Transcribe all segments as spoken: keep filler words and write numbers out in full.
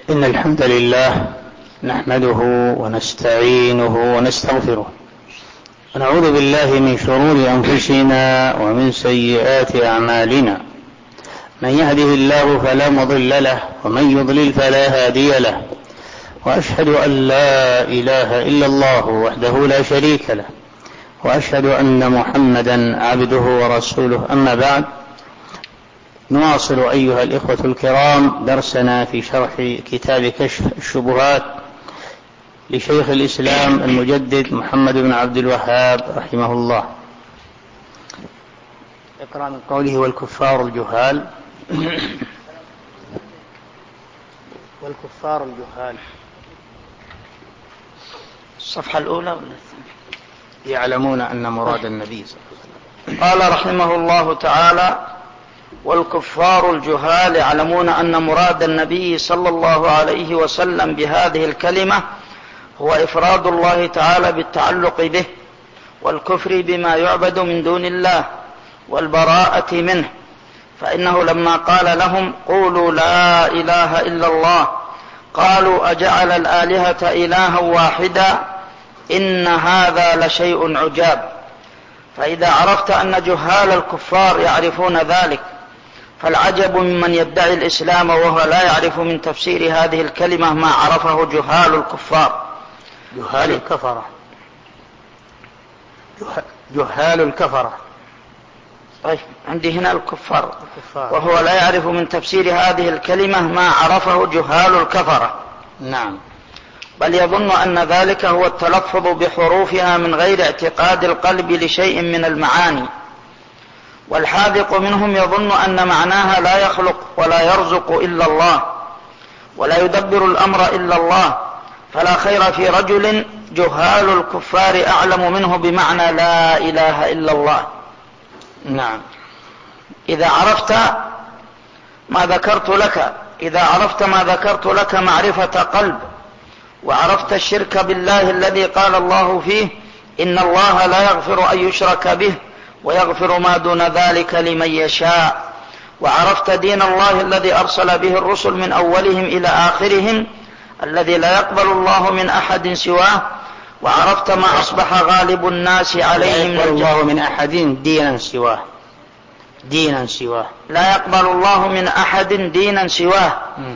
إن الحمد لله نحمده ونستعينه ونستغفره ونعوذ بالله من شرور أنفسنا ومن سيئات أعمالنا. من يهده الله فلا مضل له ومن يضلل فلا هادي له، وأشهد أن لا إله إلا الله وحده لا شريك له، وأشهد أن محمدا عبده ورسوله. أما بعد، نواصل أيها الإخوة الكرام درسنا في شرح كتاب كشف الشبهات لشيخ الإسلام المجدد محمد بن عبد الوهاب رحمه الله. اقرأ من قوله والكفار الجهال. والكفار الجهال الصفحة الأولى يعلمون أن مراد النبي صلى الله عليه وسلم. قال رحمه الله تعالى: والكفار الجهال يعلمون أن مراد النبي صلى الله عليه وسلم بهذه الكلمة هو إفراد الله تعالى بالتعلق به، والكفر بما يعبد من دون الله، والبراءة منه. فإنه لما قال لهم قولوا لا إله إلا الله قالوا أجعل الآلهة إلها واحدا إن هذا لشيء عجاب. فإذا عرفت أن جهال الكفار يعرفون ذلك، فالعجب ممن يدعي الإسلام وهو لا يعرف من تفسير هذه الكلمة ما عرفه جهال الكفار. جهال الكفرة جهال الكفرة طيب، عندي هنا الكفار، وهو لا يعرف من تفسير هذه الكلمة ما عرفه جهال الكفرة. نعم، بل يظن أن ذلك هو التلفظ بحروفها من غير اعتقاد القلب لشيء من المعاني. والحاذق منهم يظن أن معناها لا يخلق ولا يرزق إلا الله، ولا يدبر الأمر إلا الله. فلا خير في رجل جهال الكفار أعلم منه بمعنى لا إله إلا الله. نعم، إذا عرفت ما ذكرت لك إذا عرفت ما ذكرت لك معرفة قلب، وعرفت الشرك بالله الذي قال الله فيه إن الله لا يغفر أن يشرك به ويغفر ما دون ذلك لمن يشاء، وعرفت دين الله الذي أرسل به الرسل من أولهم إلى آخرهم الذي لا يقبل الله من أحد سواه، وعرفت ما أصبح غالب الناس عليه من الجهل. الله من أحد دينا سواه دينا سواه لا يقبل الله من أحد دينا سواه م.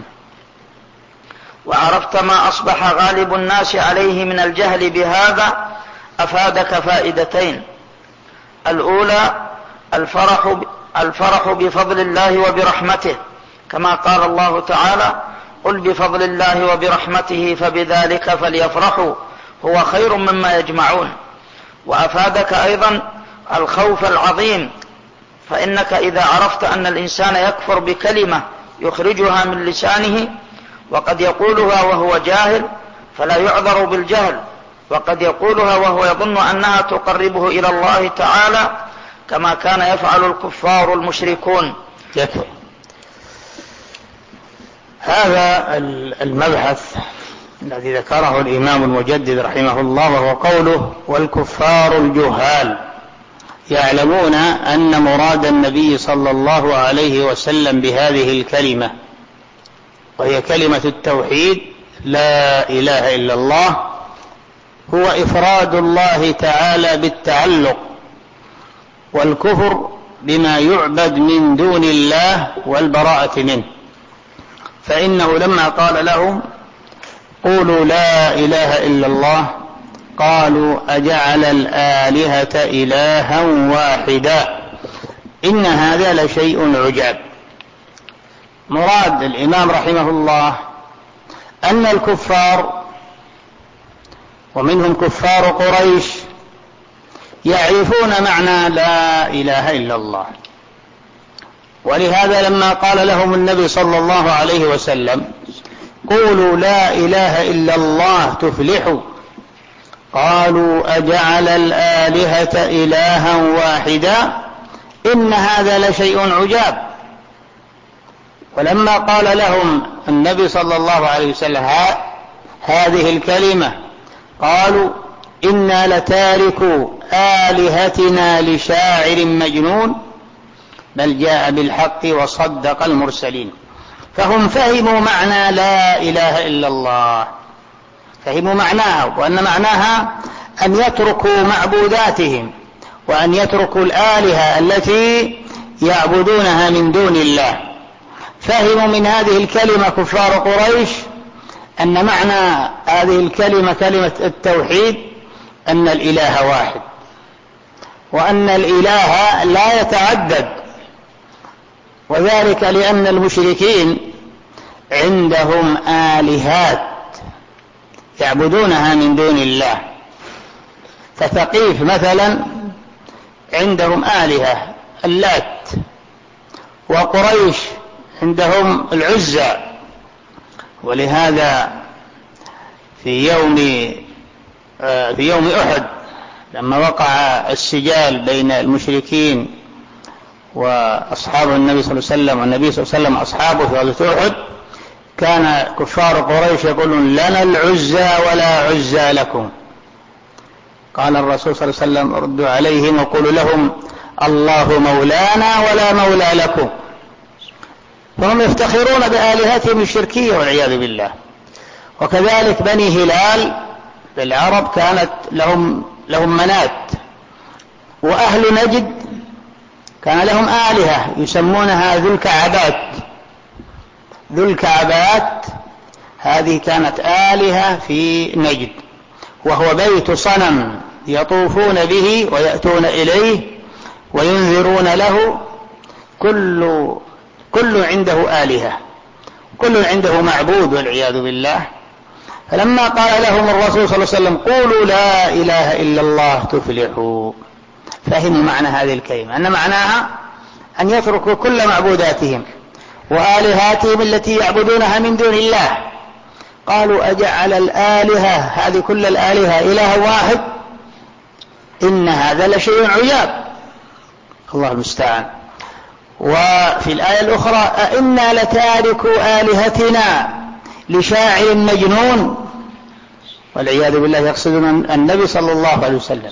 وعرفت ما أصبح غالب الناس عليه من الجهل بهذا، أفادك فائدتين: الأولى الفرح, الفرح بفضل الله وبرحمته، كما قال الله تعالى: قل بفضل الله وبرحمته فبذلك فليفرحوا هو خير مما يجمعون. وأفادك أيضا الخوف العظيم، فإنك إذا عرفت أن الإنسان يكفر بكلمة يخرجها من لسانه وقد يقولها وهو جاهل فلا يعذر بالجهل، وقد يقولها وهو يظن أنها تقربه إلى الله تعالى كما كان يفعل الكفار المشركون. يكفر. هذا المبحث الذي ذكره الإمام المجدد رحمه الله، وهو قوله والكفار الجهال يعلمون أن مراد النبي صلى الله عليه وسلم بهذه الكلمة، وهي كلمة التوحيد لا إله إلا الله، هو إفراد الله تعالى بالتعلق، والكفر بما يعبد من دون الله، والبراءة منه. فإنه لما قال لهم قولوا لا إله إلا الله قالوا أجعل الآلهة إلها واحدا إن هذا لشيء عجاب. مراد الإمام رحمه الله أن الكفار، ومنهم كفار قريش، يعرفون معنى لا إله إلا الله، ولهذا لما قال لهم النبي صلى الله عليه وسلم قولوا لا إله إلا الله تفلحوا قالوا أجعل الآلهة إلها واحدا إن هذا لشيء عجاب. ولما قال لهم النبي صلى الله عليه وسلم هذه الكلمة قالوا إنا لتاركوا آلهتنا لشاعر مجنون بل جاء بالحق وصدق المرسلين. فهم فهموا معنى لا إله إلا الله، فهموا معناها، وأن معناها أن يتركوا معبوداتهم وأن يتركوا الآلهة التي يعبدونها من دون الله. فهموا من هذه الكلمة كفار قريش أن معنى هذه الكلمة كلمة التوحيد أن الإله واحد، وأن الإله لا يتعدد، وذلك لأن المشركين عندهم آلهات يعبدونها من دون الله. فثقيف مثلا عندهم آلهة اللات، وقريش عندهم العزى. ولهذا في يوم في يوم أحد لما وقع السجال بين المشركين وأصحاب النبي صلى الله عليه وسلم، والنبي صلى الله عليه وسلم أصحابه في غزوة أحد، كان كفار قريش يقولون لنا العزى ولا عزى لكم. قال الرسول صلى الله عليه وسلم ردوا عليهم وقولوا لهم الله مولانا ولا مولى لكم. فهم يفتخرون بآلهتهم الشركية والعياذ بالله. وكذلك بني هلال بالعرب كانت لهم لهم منات، وأهل نجد كان لهم آلهة يسمونها ذو الكعبات. ذو الكعبات هذه كانت آلهة في نجد، وهو بيت صنم يطوفون به ويأتون إليه وينذرون له. كل كل عنده آلهة، كل عنده معبود والعياذ بالله. فلما قال لهم الرسول صلى الله عليه وسلم قولوا لا إله إلا الله تفلحوا، فهموا معنى هذه الكلمة أن معناها أن يتركوا كل معبوداتهم وآلهاتهم التي يعبدونها من دون الله. قالوا أجعل الآلهة هذه كل الآلهة إله واحد إن هذا لشيء عجاب. الله المستعان. وفي الآية الأخرى أئنا لتاركوا آلهتنا لشاعر مجنون، والعياذ بالله يقصدون النبي صلى الله عليه وسلم.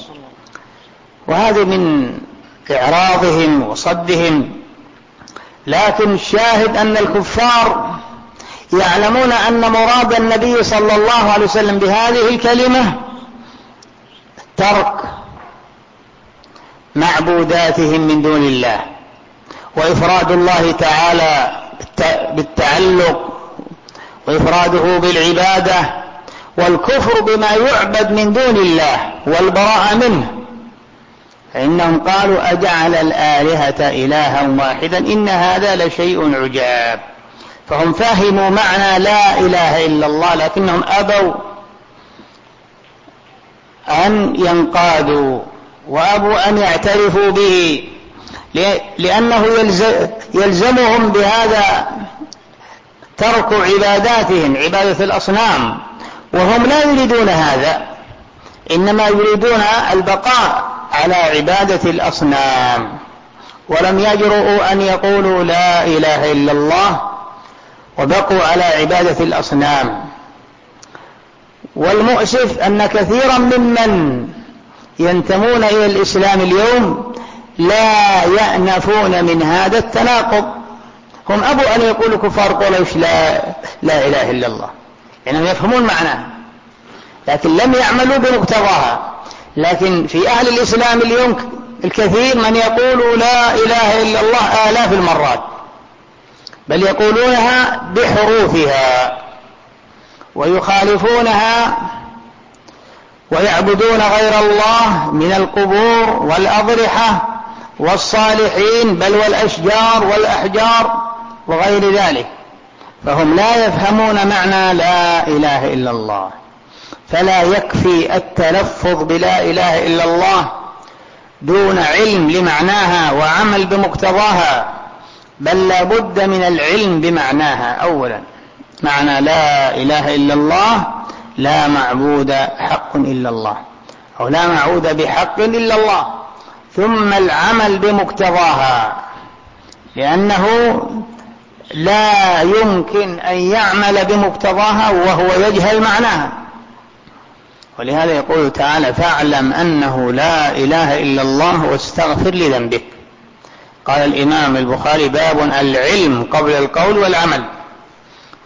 وهذا من إعراضهم وصدهم. لكن الشاهد أن الكفار يعلمون أن مراد النبي صلى الله عليه وسلم بهذه الكلمة ترك معبوداتهم من دون الله، وإفراد الله تعالى بالتعلق، وإفراده بالعبادة، والكفر بما يعبد من دون الله والبراءة منه. فإنهم قالوا أجعل الآلهة إلها واحدا إن هذا لشيء عجاب. فهم فهموا معنى لا إله إلا الله، لكنهم أبوا أن ينقادوا وأبوا أن يعترفوا به، لأنه يلزمهم بهذا ترك عباداتهم، عبادة الأصنام، وهم لا يريدون هذا، إنما يريدون البقاء على عبادة الأصنام، ولم يجرؤوا أن يقولوا لا إله إلا الله وبقوا على عبادة الأصنام. والمؤسف أن كثيرا ممن ينتمون إلى الإسلام اليوم لا يأنفون من هذا التناقض. هم أبوا أن يقولوا كفار قريش لا, لا إله إلا الله، لأنهم يعني يفهمون معناه لكن لم يعملوا بمقتضاها. لكن في أهل الإسلام اليوم الكثير من يقول لا إله إلا الله آلاف المرات، بل يقولونها بحروفها ويخالفونها ويعبدون غير الله من القبور والأضرحة والصالحين بل والأشجار والأحجار وغير ذلك. فهم لا يفهمون معنى لا إله إلا الله. فلا يكفي التلفظ بلا إله إلا الله دون علم لمعناها وعمل بمقتضاها، بل لا بد من العلم بمعناها. أولا معنى لا إله إلا الله لا معبود حق إلا الله، أو لا معبود بحق إلا الله، ثم العمل بمقتضاها، لأنه لا يمكن أن يعمل بمقتضاها وهو يجهل معناها. ولهذا يقول تعالى فاعلم أنه لا إله إلا الله واستغفر لذنبك. قال الإمام البخاري باب العلم قبل القول والعمل.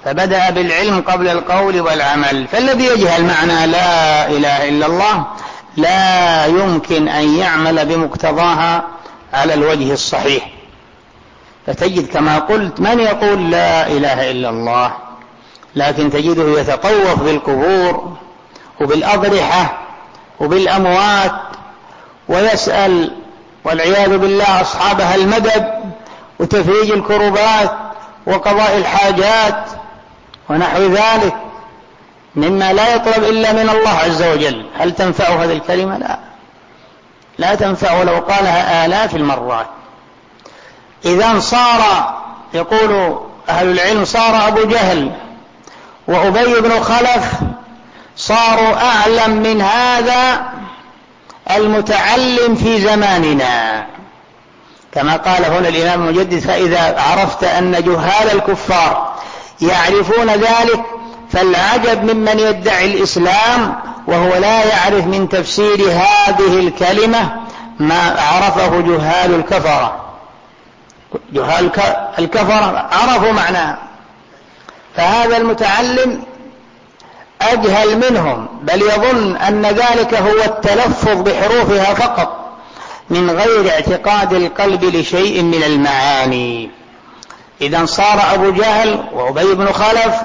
فبدأ بالعلم قبل القول والعمل. فالذي يجهل معنى لا إله إلا الله لا يمكن أن يعمل بمقتضاها على الوجه الصحيح. فتجد كما قلت من يقول لا إله إلا الله لكن تجده يتطوف بالقبور وبالأضرحة وبالأموات ويسأل والعياذ بالله أصحابها المدد وتفريج الكربات وقضاء الحاجات ونحو ذلك مما لا يطلب إلا من الله عز وجل. هل تنفع هذه الكلمة؟ لا لا تنفع لو قالها آلاف المرات. إذا صار يقول أهل العلم صار أبو جهل وأبي بن خلف صاروا أعلم من هذا المتعلم في زماننا كما قال هنا الإمام المجدد: فإذا عرفت أن جهال الكفار يعرفون ذلك فالعجب ممن يدعي الإسلام وهو لا يعرف من تفسير هذه الكلمة ما عرفه جهال الكفرة. جهال الكفرة عرفوا معناها، فهذا المتعلم أجهل منهم، بل يظن أن ذلك هو التلفظ بحروفها فقط من غير اعتقاد القلب لشيء من المعاني. إذن صار أبو جهل وأبي بن خلف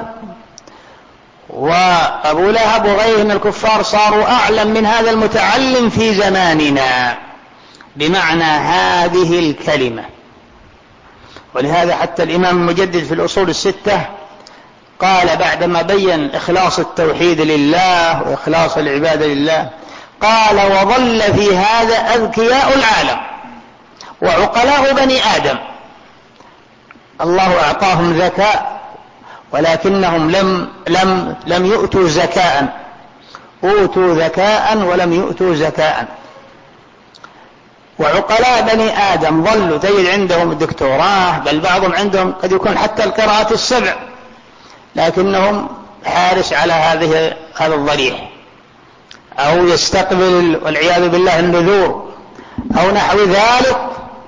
وأبو لهب وغيرهم من الكفار صاروا أعلم من هذا المتعلم في زماننا بمعنى هذه الكلمة. ولهذا حتى الإمام المجدد في الأصول الستة قال بعدما بين إخلاص التوحيد لله وإخلاص العبادة لله قال: وظل في هذا أذكياء العالم وعقلاء بني آدم. الله أعطاهم ذكاء ولكنهم لم, لم, لم يؤتوا زكاء، أوتوا ذكاء ولم يؤتوا زكاء. وعقلاء بني آدم ظلوا تجد عندهم الدكتوراه، بل بعضهم عندهم قد يكون حتى القراءات السبع، لكنهم حارس على هذه هذا الضريح، أو يستقبل والعياذ بالله النذور أو نحو ذلك.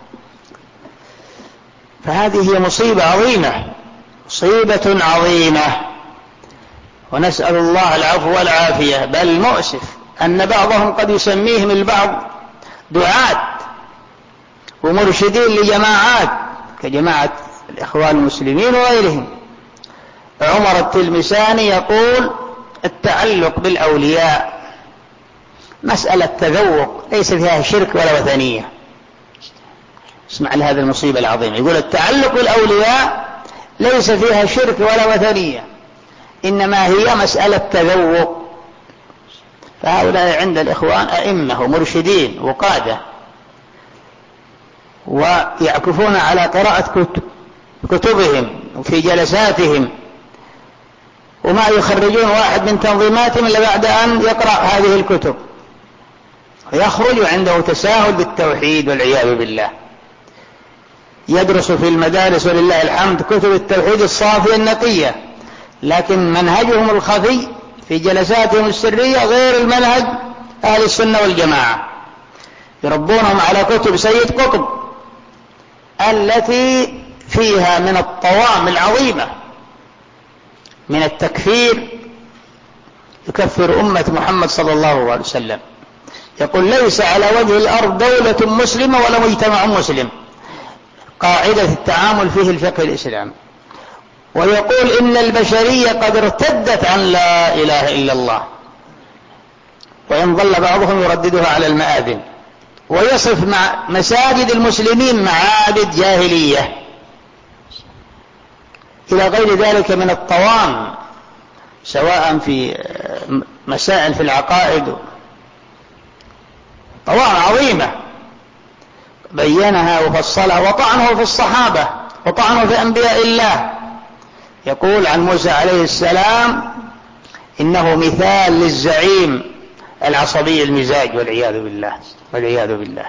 فهذه هي مصيبة عظيمة، مصيبة عظيمة، ونسأل الله العفو والعافية. بل مؤسف أن بعضهم قد يسميهم البعض دعاة ومرشدين لجماعات كجماعة الإخوان المسلمين وغيرهم. عمر التلمساني يقول: التعلق بالأولياء مسألة تذوق ليس فيها شرك ولا وثنية. اسمع لهذه المصيبة العظيمة، يقول: التعلق بالأولياء ليس فيها شرك ولا وثنية، إنما هي مسألة تذوق. فهؤلاء عند الإخوان أئمة ومرشدين وقادة، ويعكفون على قراءة كتبهم وفي جلساتهم، وما يخرجون واحد من تنظيماتهم إلا بعد أن يقرأ هذه الكتب ويخرج عنده تساهل بالتوحيد والعياذ بالله. يدرس في المدارس ولله الحمد كتب التوحيد الصافية النقية، لكن منهجهم الخفي في جلساتهم السرية غير المنهج أهل السنة والجماعة. يربونهم على كتب سيد قطب التي فيها من الطوام العظيمة من التكفير، يكفر أمة محمد صلى الله عليه وسلم. يقول: ليس على وجه الأرض دولة مسلمة ولا مجتمع مسلم، قاعدة التعامل فيه الفقه الإسلامي. ويقول: إن البشرية قد ارتدت عن لا إله إلا الله، وإن ظل بعضهم يرددها على المآذن. ويصف مع مساجد المسلمين معابد جاهلية إلى غير ذلك من الطوام، سواء في مسائل في العقائد، طوام عظيمة بينها وفصلها، وطعنه في الصحابة وطعنه في أنبياء الله. يقول عن موسى عليه السلام: إنه مثال للزعيم العصبي المزاج، والعياذ بالله والعياذ بالله.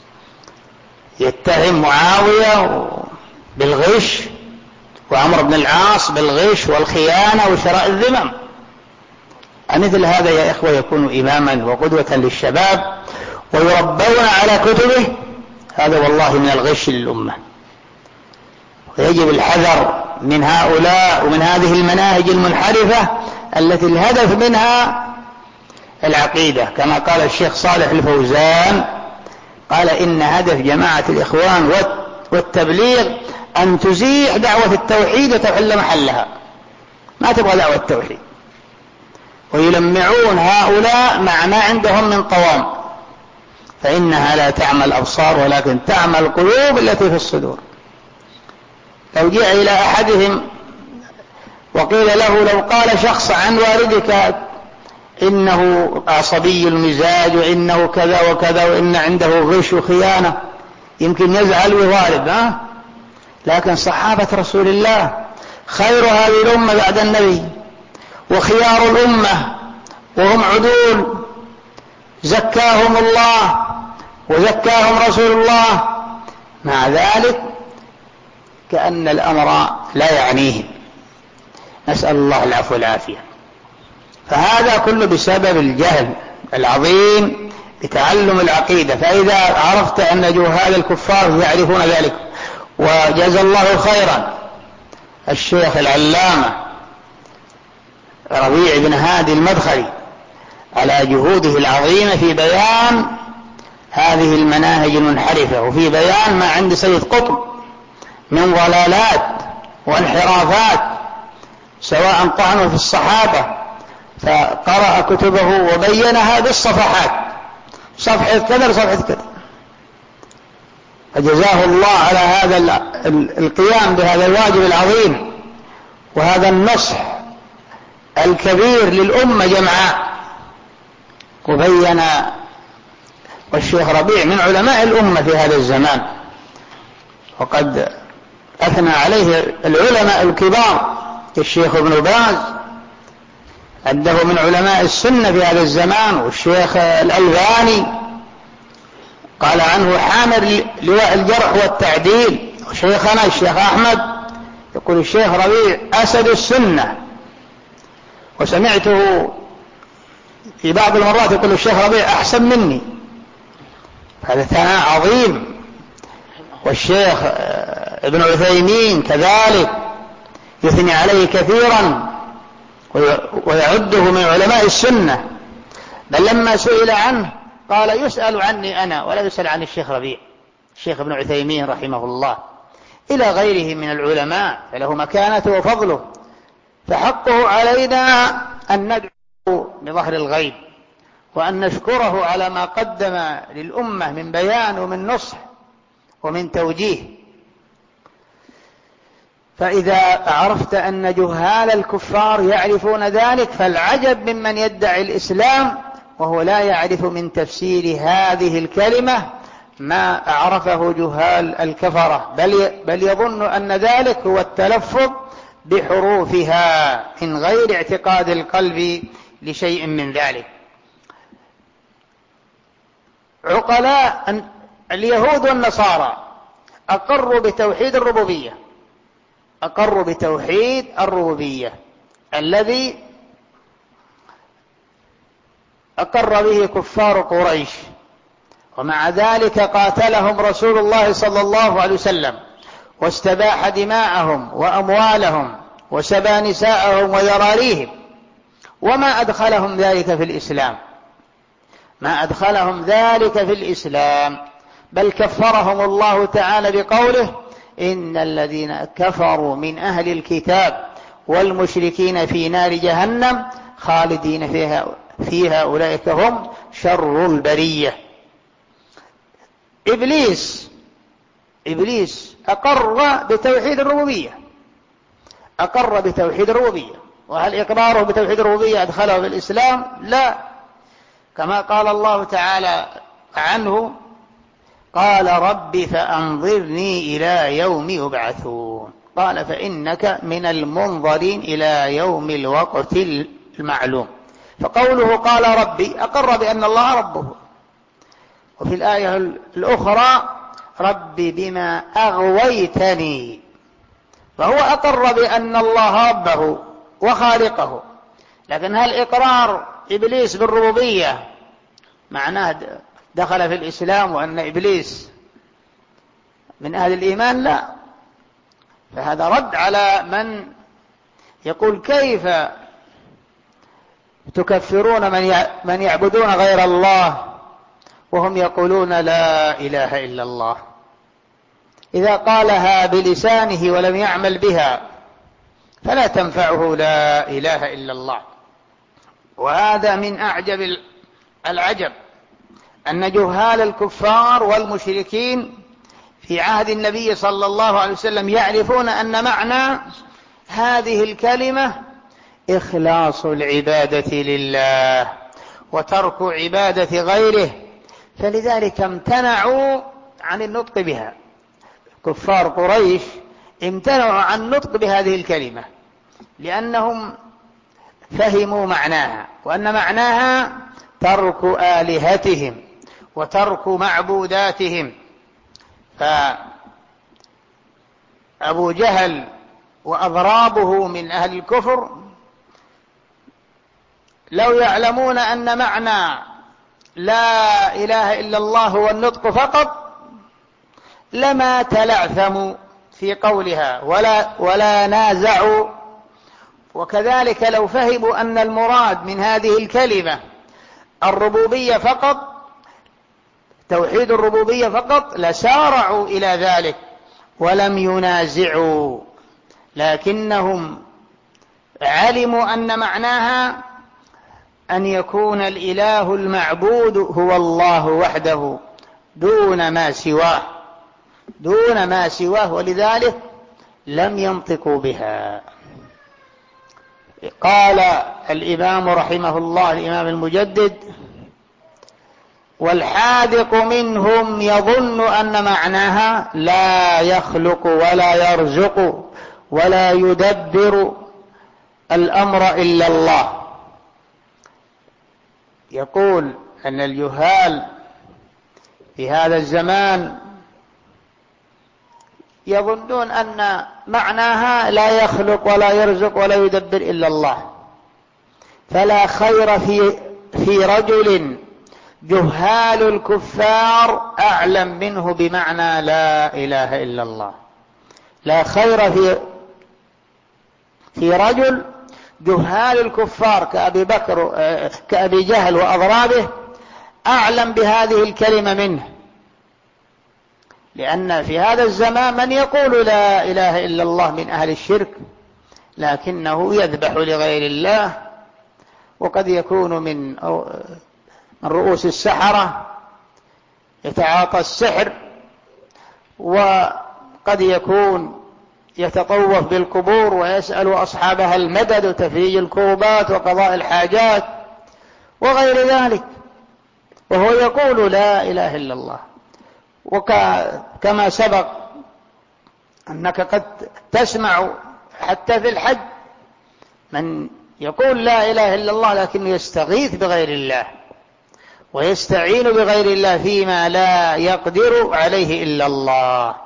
يتهم معاوية بالغش وعمر بن العاص بالغش والخيانة وشراء الذمم. مثل هذا يا إخوة يكون إماما وقدوة للشباب ويربون على كتبه، هذا والله من الغش للأمة. ويجب الحذر من هؤلاء ومن هذه المناهج المنحرفة التي الهدف منها العقيدة، كما قال الشيخ صالح الفوزان، قال إن هدف جماعة الإخوان والتبليغ أن تزيح دعوة التوحيد وتحل محلها، ما تبغى دعوة التوحيد، ويلمعون هؤلاء مع ما عندهم من قوام، فإنها لا تعمى الأبصار ولكن تعمى القلوب التي في الصدور. لو جاء إلى أحدهم وقيل له لو قال شخص عن والدك إنه عصبي المزاج وإنه كذا وكذا وإن عنده غش وخيانة، يمكن يزعل ويغالب، ها؟ لكن صحابة رسول الله خير هذه الأمة بعد النبي وخيار الأمة وهم عدول، زكاهم الله وزكاهم رسول الله، مع ذلك كأن الأمر لا يعنيهم، نسأل الله العفو والعافية. فهذا كله بسبب الجهل العظيم بتعلم العقيدة. فإذا عرفت أن جهال الكفار يعرفون ذلك، وجزى الله خيرا الشيخ العلامة ربيع بن هادي المدخلي على جهوده العظيمة في بيان هذه المناهج المنحرفة وفي بيان ما عند سيد قطب من ضلالات وانحرافات، سواء طعنوا في الصحابة فقرأ كتبه وبينها بالصفحات، صفحة كذا لصفحة كذا، فجزاه الله على هذا القيام بهذا الواجب العظيم وهذا النصح الكبير للأمة جمعاء. وبين والشيخ ربيع من علماء الأمة في هذا الزمان، وقد أثنى عليه العلماء الكبار، الشيخ ابن باز عنده من علماء السنة في هذا الزمان، والشيخ الألباني قال عنه حامل لواء الجرح والتعديل، وشيخنا الشيخ أحمد يقول الشيخ ربيع أسد السنة، وسمعته في بعض المرات يقول الشيخ ربيع أحسن مني، هذا ثناء عظيم. والشيخ ابن عثيمين كذلك يثني عليه كثيرا ويعده من علماء السنة، بل لما سئل عنه قال يسأل عني أنا ولا يسأل عن الشيخ ربيع، الشيخ ابن عثيمين رحمه الله، إلى غيره من العلماء فله مكانته وفضله، فحقه علينا أن ندعو بظهر الغيب وأن نشكره على ما قدم للأمة من بيان ومن نصح ومن توجيه. فإذا عرفت أن جهال الكفار يعرفون ذلك فالعجب ممن يدعي الإسلام وهو لا يعرف من تفسير هذه الكلمة ما أعرفه جهال الكفرة، بل, بل يظن أن ذلك هو التلفظ بحروفها من غير اعتقاد القلب لشيء من ذلك. عقلاء اليهود والنصارى أقروا بتوحيد الربوبية، أقروا بتوحيد الربوبية الذي أقر به كفار قريش، ومع ذلك قاتلهم رسول الله صلى الله عليه وسلم واستباح دماءهم وأموالهم وسبى نساءهم وذراريهم، وما أدخلهم ذلك في الإسلام، ما أدخلهم ذلك في الإسلام، بل كفرهم الله تعالى بقوله إن الذين كفروا من أهل الكتاب والمشركين في نار جهنم خالدين فيها, فيها أولئك هم شر البرية. إبليس إبليس أقر بتوحيد الربوبية، أقر بتوحيد الربوبية، وهل إقراره بتوحيد الربوبية أدخله في الإسلام؟ لا، كما قال الله تعالى عنه قال رب فأنظرني إلى يوم يبعثون، قال فإنك من المنظرين إلى يوم الوقت المعلوم. فقوله قال ربي أقر بأن الله ربه. وفي الآية الأخرى رب بما أغويتني، فهو أقر بأن الله ربه وخالقه. لكن هل إقرار إبليس بالربوبية معناه دخل في الإسلام وأن إبليس من أهل الإيمان؟ لا، فهذا رد على من يقول كيف تكفرون من يعبدون غير الله وهم يقولون لا إله إلا الله. إذا قالها بلسانه ولم يعمل بها فلا تنفعه لا إله إلا الله. وهذا من أعجب العجب أن جهال الكفار والمشركين في عهد النبي صلى الله عليه وسلم يعرفون أن معنى هذه الكلمة إخلاص العبادة لله وترك عبادة غيره، فلذلك امتنعوا عن النطق بها. كفار قريش امتنعوا عن النطق بهذه الكلمة لأنهم فهموا معناها، وأن معناها ترك آلهتهم وترك معبوداتهم. فأبو جهل وأضرابه من أهل الكفر لو يعلمون أن معنى لا إله إلا الله هو النطق فقط لما تلعثموا في قولها ولا, ولا نازعوا. وكذلك لو فهموا أن المراد من هذه الكلمة الربوبية فقط، توحيد الربوبية فقط، لسارعوا إلى ذلك ولم ينازعوا، لكنهم علموا أن معناها أن يكون الإله المعبود هو الله وحده دون ما سواه دون ما سواه ولذلك لم ينطقوا بها. قال الإمام رحمه الله الإمام المجدد: والحاذق منهم يظن أن معناها لا يخلق ولا يرزق ولا يدبر الأمر إلا الله. يقول أن الجهال في هذا الزمان يظنون أن معناها لا يخلق ولا يرزق ولا يدبر إلا الله، فلا خير في في رجل جهال الكفار أعلم منه بمعنى لا إله إلا الله. لا خير في في رجل جهال الكفار كأبي بكر كأبي جهل وأضرابه أعلم بهذه الكلمة منه، لأن في هذا الزمان من يقول لا إله إلا الله من أهل الشرك لكنه يذبح لغير الله، وقد يكون من من رؤوس السحرة يتعاطى السحر، وقد يكون يتطوف بالقبور ويسأل أصحابها المدد وتفريج الكروبات وقضاء الحاجات وغير ذلك، وهو يقول لا إله إلا الله. وكما سبق أنك قد تسمع حتى في الحج من يقول لا إله إلا الله لكنه يستغيث بغير الله ويستعين بغير الله فيما لا يقدر عليه إلا الله.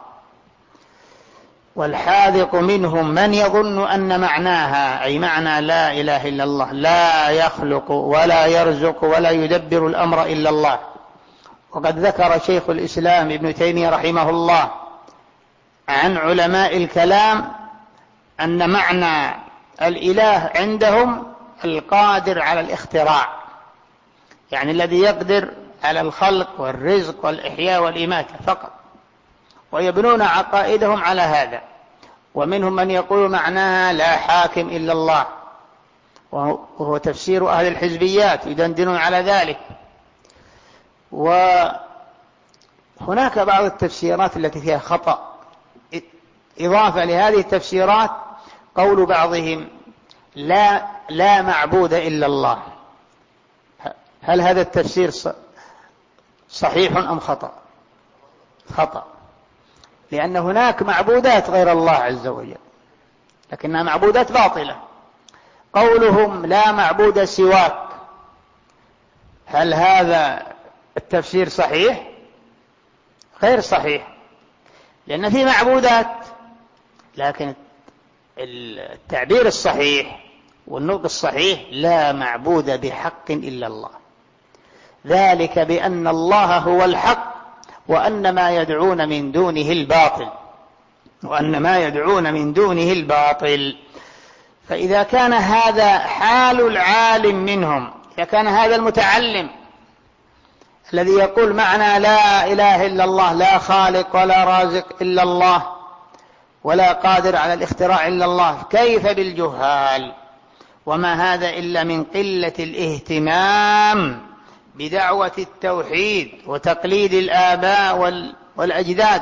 والحاذق منهم من يظن أن معناها أي معنى لا إله إلا الله لا يخلق ولا يرزق ولا يدبر الأمر إلا الله. وقد ذكر شيخ الإسلام ابن تيمية رحمه الله عن علماء الكلام أن معنى الإله عندهم القادر على الاختراع، يعني الذي يقدر على الخلق والرزق والإحياء والإماتة فقط، ويبنون عقائدهم على هذا. ومنهم من يقول معناها لا حاكم إلا الله، وهو تفسير أهل الحزبيات يدندنون على ذلك. وهناك بعض التفسيرات التي فيها خطأ. إضافة لهذه التفسيرات قول بعضهم لا لا معبود إلا الله. هل هذا التفسير صحيح أم خطأ؟ خطأ، لأن هناك معبودات غير الله عز وجل لكنها معبودات باطلة. قولهم لا معبود سواك، هل هذا التفسير صحيح؟ غير صحيح، لأن في معبودات، لكن التعبير الصحيح والنطق الصحيح لا معبود بحق إلا الله، ذلك بأن الله هو الحق وأن ما يدعون من دونه الباطل. وأن ما يدعون من دونه الباطل. فإذا كان هذا حال العالم منهم، إذا كان هذا المتعلم الذي يقول معنى لا إله إلا الله، لا خالق ولا رازق إلا الله ولا قادر على الاختراع إلا الله، كيف بالجهال؟ وما هذا إلا من قلة الاهتمام بدعوة التوحيد وتقليد الآباء والأجداد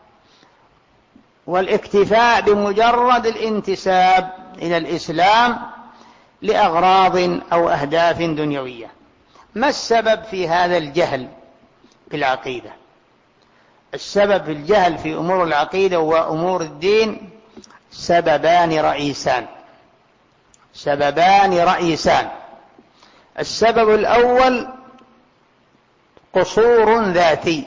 والاكتفاء بمجرد الانتساب إلى الإسلام لأغراض أو أهداف دنيوية. ما السبب في هذا الجهل بالعقيدة؟ السبب في الجهل في أمور العقيدة وأمور الدين سببان رئيسان سببان رئيسان السبب الأول قصور ذاتي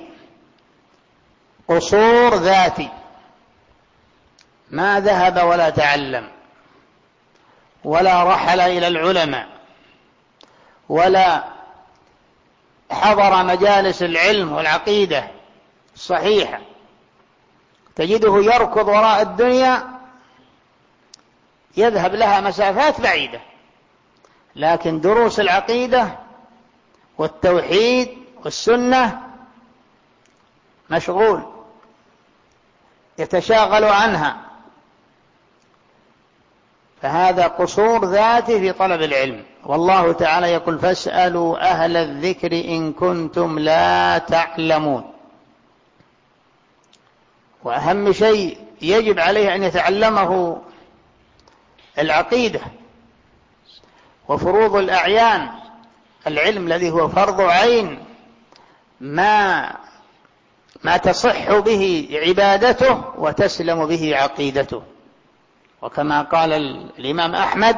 قصور ذاتي ما ذهب ولا تعلم ولا رحل إلى العلماء ولا حضر مجالس العلم والعقيدة الصحيحة، تجده يركض وراء الدنيا، يذهب لها مسافات بعيدة، لكن دروس العقيدة والتوحيد والسنة مشغول، يتشاغل عنها. فهذا قصور ذاتي في طلب العلم. والله تعالى يقول فاسألوا أهل الذكر إن كنتم لا تعلمون. وأهم شيء يجب عليه أن يتعلمه العقيدة وفروض الأعيان، العلم الذي هو فرض عين، ما ما تصح به عبادته وتسلم به عقيدته. وكما قال الإمام أحمد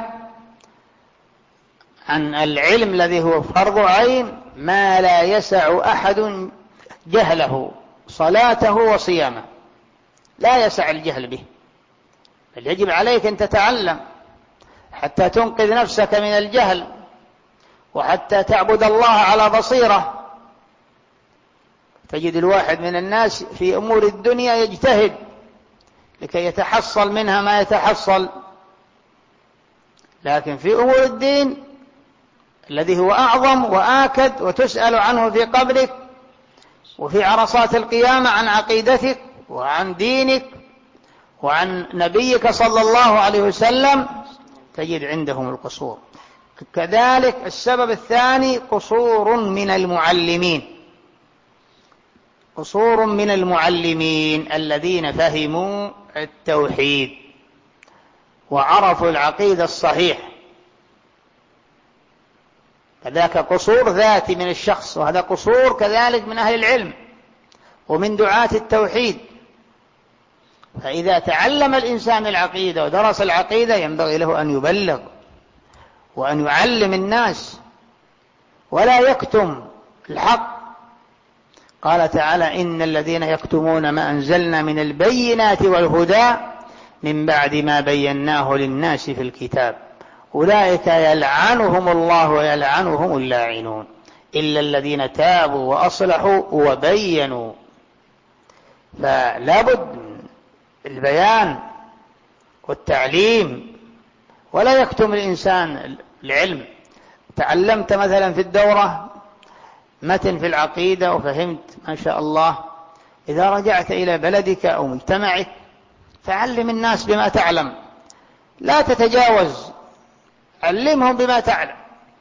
عن العلم الذي هو فرض عين ما لا يسع أحد جهله، صلاته وصيامه لا يسع الجهل به، بل يجب عليك أن تتعلم حتى تنقذ نفسك من الجهل وحتى تعبد الله على بصيرة. تجد الواحد من الناس في أمور الدنيا يجتهد لكي يتحصل منها ما يتحصل، لكن في أمور الدين الذي هو أعظم وآكد وتسأل عنه في قبرك وفي عرصات القيامة عن عقيدتك وعن دينك وعن نبيك صلى الله عليه وسلم، تجد عندهم القصور. كذلك السبب الثاني قصور من المعلمين قصور من المعلمين الذين فهموا التوحيد وعرفوا العقيدة الصحيح. كذلك قصور ذاتي من الشخص، وهذا قصور كذلك من أهل العلم ومن دعاة التوحيد. فإذا تعلم الإنسان العقيدة ودرس العقيدة ينبغي له أن يبلغ وأن يعلم الناس ولا يكتم الحق. قال تعالى إن الذين يكتمون ما أنزلنا من البينات والهدى من بعد ما بيناه للناس في الكتاب أولئك يلعنهم الله ويلعنهم اللاعنون إلا الذين تابوا وأصلحوا وبينوا. فلا بد من البيان والتعليم، ولا يكتم الإنسان العلم. تعلمت مثلا في الدورة متن في العقيدة وفهمت ما شاء الله، إذا رجعت إلى بلدك أو مجتمعك فعلم الناس بما تعلم، لا تتجاوز، علمهم بما تعلم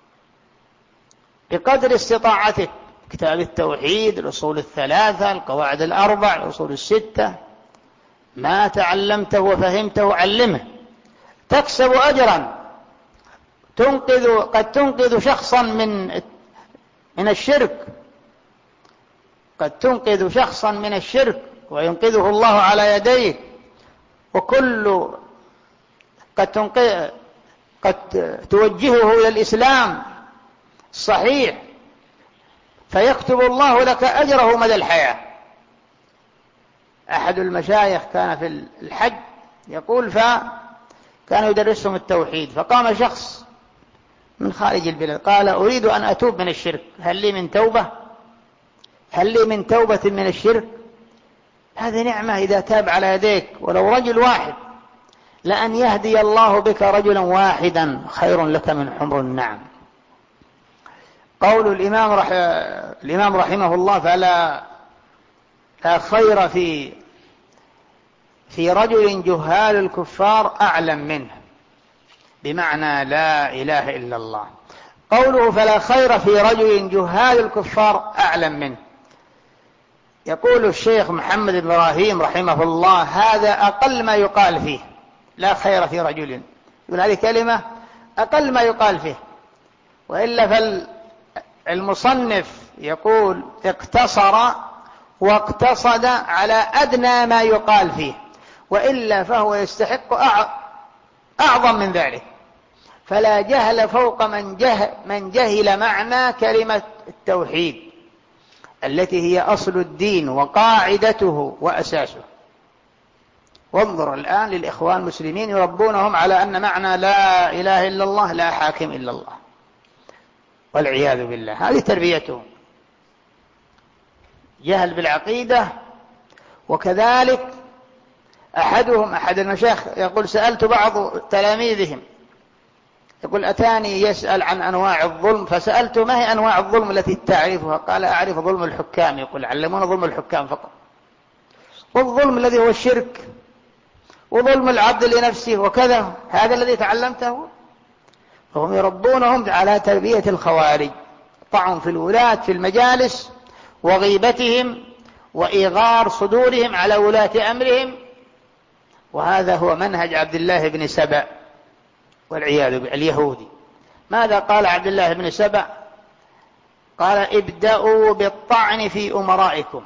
بقدر استطاعتك. كتاب التوحيد، الأصول الثلاثة، القواعد الأربع، الأصول الستة، ما تعلمته وفهمته علمه، تكسب أجرا، تنقذ قد تنقذ شخصا من من الشرك قد تنقذ شخصا من الشرك وينقذه الله على يديك. وكل قد تنقذ قد توجهه إلى الإسلام الصحيح فيكتب الله لك أجره مدى الحياة. أحد المشايخ كان في الحج يقول فكان يدرسهم التوحيد، فقام شخص من خارج البلاد قال أريد أن أتوب من الشرك، هل لي من توبة هل لي من توبة من الشرك؟ هذه نعمة إذا تاب على يديك ولو رجل واحد، لأن يهدي الله بك رجلا واحدا خير لك من حمر النعم. قول الإمام, رح... الإمام رحمه الله: فلا لا خير في في رجل جهال الكفار أعلم منه، بمعنى لا إله إلا الله. قوله فلا خير في رجل جهال الكفار أعلم منه، يقول الشيخ محمد بن إبراهيم رحمه الله: هذا أقل ما يقال فيه، لا خير في رجل، يقول هذه كلمة أقل ما يقال فيه. وإلا فالمصنف يقول اقتصر واقتصد على أدنى ما يقال فيه، وإلا فهو يستحق أعظم من ذلك. فلا جهل فوق من جهل, من جهل معنى كلمة التوحيد التي هي أصل الدين وقاعدته وأساسه. وانظر الآن للإخوان المسلمين يربونهم على أن معنى لا إله إلا الله لا حاكم إلا الله، والعياذ بالله. هذه تربيتهم، جهل بالعقيدة. وكذلك أحدهم أحد المشايخ يقول: سألت بعض تلاميذهم، يقول: أتاني يسأل عن أنواع الظلم، فسألته: ما هي أنواع الظلم التي تعرفها؟ قال: أعرف ظلم الحكام. يقول: علمونا ظلم الحكام فقط، والظلم الذي هو الشرك، وظلم العبد لنفسه وكذا، هذا الذي تعلمته. فهم يربونهم على تربية الخوارج، طعن في الولاة في المجالس، وغيبتهم، وإيغار صدورهم على ولاة أمرهم. وهذا هو منهج عبد الله بن سبأ والعياذ بالله اليهودي. ماذا قال عبد الله بن سبأ؟ قال: ابدأوا بالطعن في أمرائكم،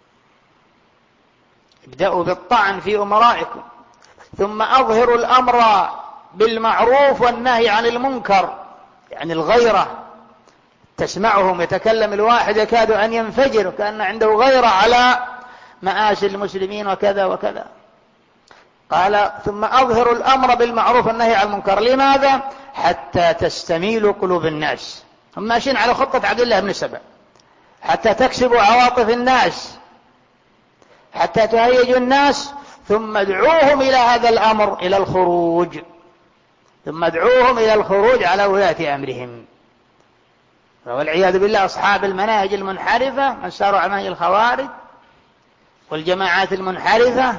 ابدأوا بالطعن في أمرائكم، ثم أظهروا الأمر بالمعروف والنهي عن المنكر. يعني الغيرة، تسمعهم يتكلم الواحد يكاد أن ينفجر كأن عنده غيرة على مآسي المسلمين وكذا وكذا. قال: ثم أظهروا الأمر بالمعروف والنهي عن المنكر. لماذا؟ حتى تستميل قلوب الناس. هم ماشيين على خطة عبد الله بن سبأ، حتى تكسبوا عواطف الناس، حتى تهيجوا الناس، ثم ادعوهم إلى هذا الأمر، إلى الخروج، ثم ادعوهم إلى الخروج على ولاة أمرهم. والعياذ بالله أصحاب المناهج المنحرفة من ساروا على منهج الخوارج والجماعات المنحرفة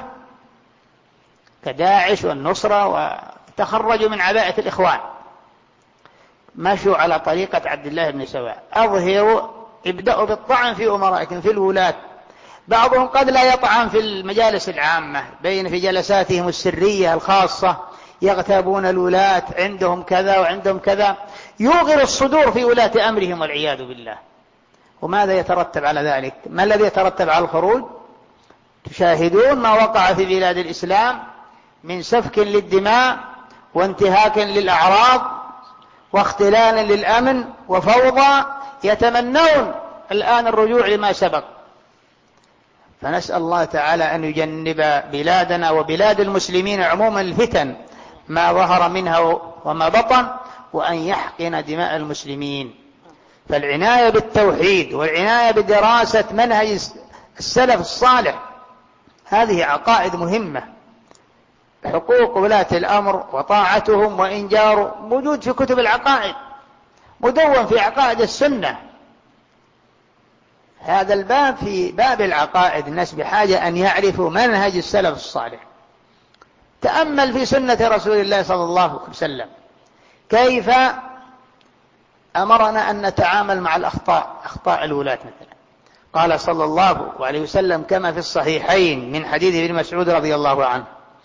كداعش والنصرة، وتخرجوا من عباءة الإخوان، مشوا على طريقة عبد الله بن سبأ. أظهروا، ابدأوا بالطعن في أمرائكم، في الولاة. بعضهم قد لا يطعن في المجالس العامة، بين في جلساتهم السرية الخاصة يغتابون الولاة، عندهم كذا وعندهم كذا، يوغر الصدور في ولاة أمرهم والعياذ بالله. وماذا يترتب على ذلك؟ ما الذي يترتب على الخروج؟ تشاهدون ما وقع في بلاد الإسلام من سفك للدماء، وانتهاك للأعراض، واختلال للأمن، وفوضى. يتمنون الآن الرجوع لما سبق. فنسأل الله تعالى أن يجنب بلادنا وبلاد المسلمين عموما الفتن ما ظهر منها وما بطن، وأن يحقن دماء المسلمين. فالعناية بالتوحيد والعناية بدراسة منهج السلف الصالح هذه عقائد مهمة. حقوق ولاة الأمر وطاعتهم وإنجار موجود في كتب العقائد، مدون في عقائد السنة. هذا الباب في باب العقائد، الناس بحاجة أن يعرفوا منهج السلف الصالح. تأمل في سنة رسول الله صلى الله عليه وسلم كيف أمرنا أن نتعامل مع الأخطاء، أخطاء الولاة مثلا. قال صلى الله عليه وسلم كما في الصحيحين من حديث ابن مسعود رضي الله عنه: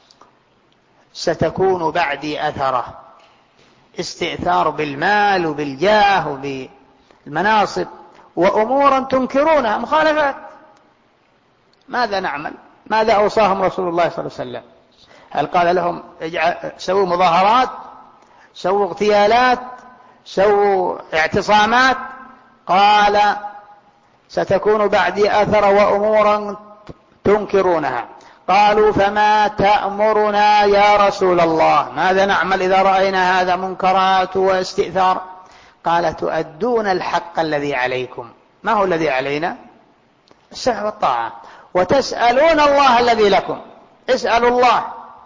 ستكون بعدي أثرة، استئثار بالمال وبالجاه وبالمناصب، وأمورا تنكرونها، مخالفات. ماذا نعمل؟ ماذا أوصاهم رسول الله صلى الله عليه وسلم؟ هل قال لهم سووا مظاهرات، سووا اغتيالات، سووا اعتصامات؟ قال: ستكون بعدي أثر وأمورا تنكرونها. قالوا: فما تأمرنا يا رسول الله؟ ماذا نعمل إذا رأينا هذا منكرات واستئثار؟ قال: تؤدون الحق الذي عليكم. ما هو الذي علينا؟ السمع والطاعة. وتسألون الله الذي لكم. اسألوا الله،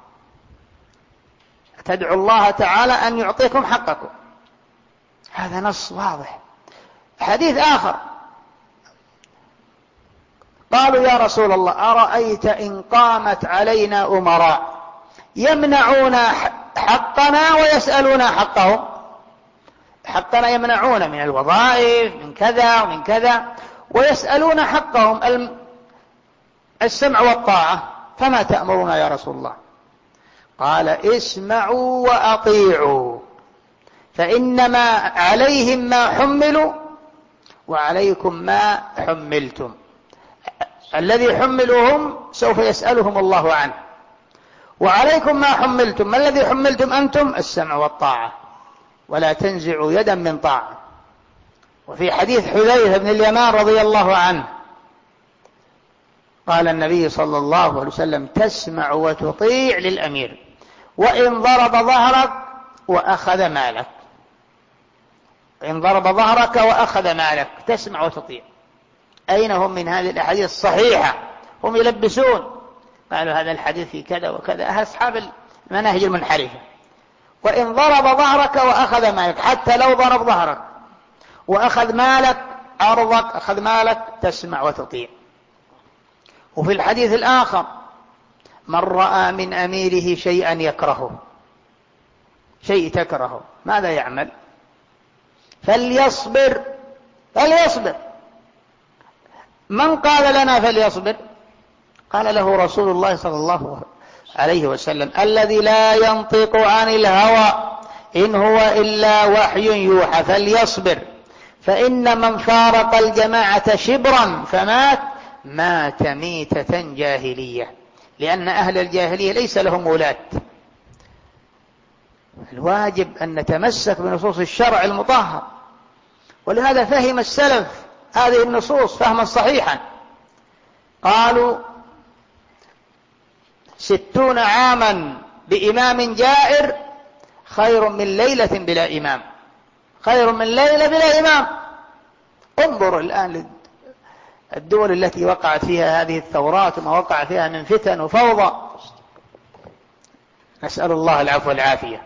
تدعو الله تعالى أن يعطيكم حقكم. هذا نص واضح. حديث آخر قالوا يا رسول الله أرأيت إن قامت علينا أمراء يمنعون حقنا ويسألون حقهم. حقنا يمنعون من الوظائف من كذا ومن كذا ويسألون حقهم السمع والطاعة، فما تأمرنا يا رسول الله؟ قال اسمعوا وأطيعوا فإنما عليهم ما حملوا وعليكم ما حملتم. الذي حملوهم سوف يسألهم الله عنه، وعليكم ما حملتم. ما الذي حملتم أنتم؟ السمع والطاعة، ولا تنزعوا يدا من طاعة. وفي حديث حذيفة بن اليمان رضي الله عنه قال النبي صلى الله عليه وسلم تسمع وتطيع للأمير وإن ضرب ظهرك وأخذ مالك. إن ضرب ظهرك وأخذ مالك تسمع وتطيع. أين هم من هذه الأحاديث الصحيحة؟ هم يلبسون، قالوا هذا الحديث في كذا وكذا، أصحاب المناهج المنحرفة. وإن ضرب ظهرك وأخذ مالك، حتى لو ضرب ظهرك وأخذ مالك عرضك أخذ مالك تسمع وتطيع. وفي الحديث الآخر من رأى من أميره شيئا يكرهه، شيء تكرهه، ماذا يعمل؟ فليصبر فليصبر. من قال لنا فليصبر؟ قال له رسول الله صلى الله عليه وسلم الذي لا ينطق عن الهوى إن هو إلا وحي يوحى فليصبر فإن من فارق الجماعة شبرا فمات مات ميتة جاهلية، لأن أهل الجاهلية ليس لهم ولاة. الواجب أن نتمسك بنصوص الشرع المطهر، ولهذا فهم السلف هذه النصوص فهما صحيحا. قالوا ستون عاما بإمام جائر خير من ليلة بلا إمام، خير من ليلة بلا إمام. انظر الآن الدول التي وقعت فيها هذه الثورات وما وقع فيها من فتن وفوضى، نسأل الله العفو والعافية.